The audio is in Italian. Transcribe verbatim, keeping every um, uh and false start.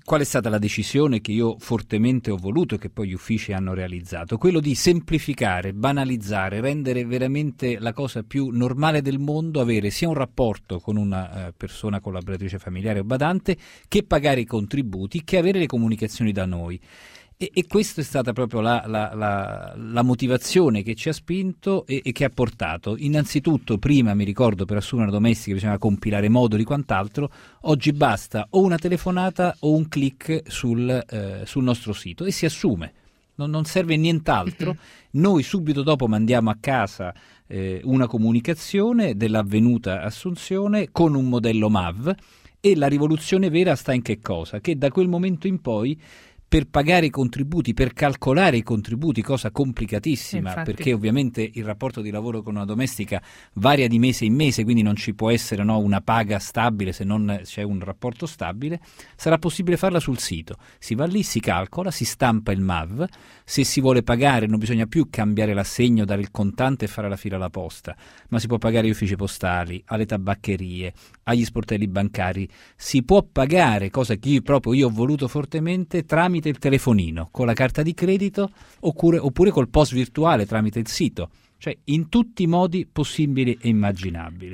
qual è stata la decisione che io fortemente ho voluto e che poi gli uffici hanno realizzato? Quello di semplificare, banalizzare, rendere veramente la cosa più normale del mondo, avere sia un rapporto con una uh, persona collaboratrice familiare o badante, che pagare i contributi, che avere le comunicazioni da noi. E, e questa è stata proprio la, la, la, la motivazione che ci ha spinto e, e che ha portato. Innanzitutto, prima mi ricordo, per assumere una domestica bisognava compilare moduli e quant'altro. Oggi basta o una telefonata o un click sul, eh, sul nostro sito e si assume. Non, non serve nient'altro. Noi subito dopo mandiamo a casa eh, una comunicazione dell'avvenuta assunzione con un modello M A V, e la rivoluzione vera sta in che cosa? Che da quel momento in poi, per pagare i contributi, per calcolare i contributi, cosa complicatissima, Infatti. perché ovviamente il rapporto di lavoro con una domestica varia di mese in mese, quindi non ci può essere no, una paga stabile se non c'è un rapporto stabile, sarà possibile farla sul sito. Si va lì, si calcola, si stampa il M A V, se si vuole pagare non bisogna più cambiare l'assegno, dare il contante e fare la fila alla posta, ma si può pagare agli uffici postali, alle tabaccherie, agli sportelli bancari, si può pagare, cosa che io, proprio io ho voluto fortemente, tramite il telefonino, con la carta di credito oppure, oppure col P O S virtuale tramite il sito, cioè in tutti i modi possibili e immaginabili.